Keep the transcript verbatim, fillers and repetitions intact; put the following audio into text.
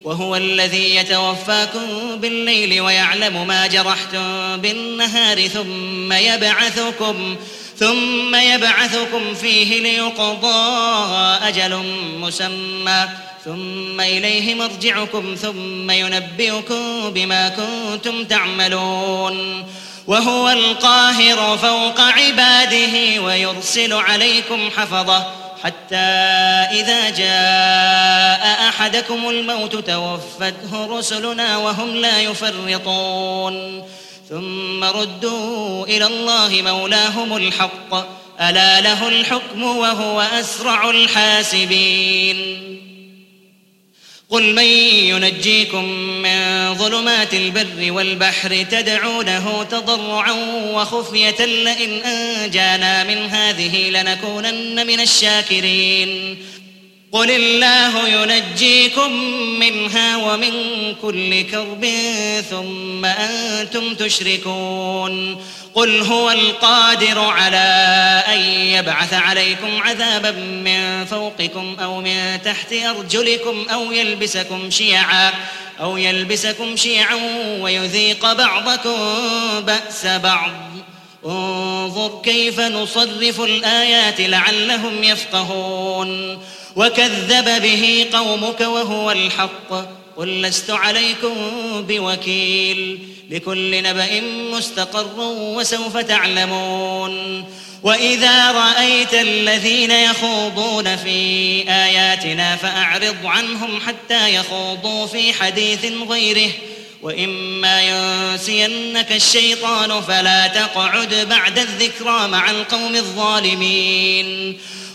وهو الذي يتوفاكم بالليل ويعلم ما جرحتم بالنهار ثم يبعثكم ثم يبعثكم فيه ليقضى أجل مسمى ثم إليه مرجعكم ثم ينبئكم بما كنتم تعملون وهو القاهر فوق عباده ويرسل عليكم حفظة حتى إذا جاء أحدكم الموت توفته رسلنا وهم لا يفرطون ثم ردوا إلى الله مولاهم الحق ألا له الحكم وهو أسرع الحاسبين قل من ينجيكم من ظلمات البر والبحر تدعونه تضرعا وخفية لئن أنجانا من هذه لنكونن من الشاكرين قل الله ينجيكم منها ومن كل كرب ثم أنتم تشركون قل هو القادر على أن يبعث عليكم عذابا من فوقكم أو من تحت أرجلكم أو يلبسكم شيعا أو يلبسكم شيعا ويذيق بعضكم بأس بعض انظر كيف نصرف الآيات لعلهم يفقهون وكذب به قومك وهو الحق قل لست عليكم بوكيل لكل نبأ مستقر وسوف تعلمون وإذا رأيت الذين يخوضون في آياتنا فأعرض عنهم حتى يخوضوا في حديث غيره وإما ينسينك الشيطان فلا تقعد بعد الذكرى مع القوم الظالمين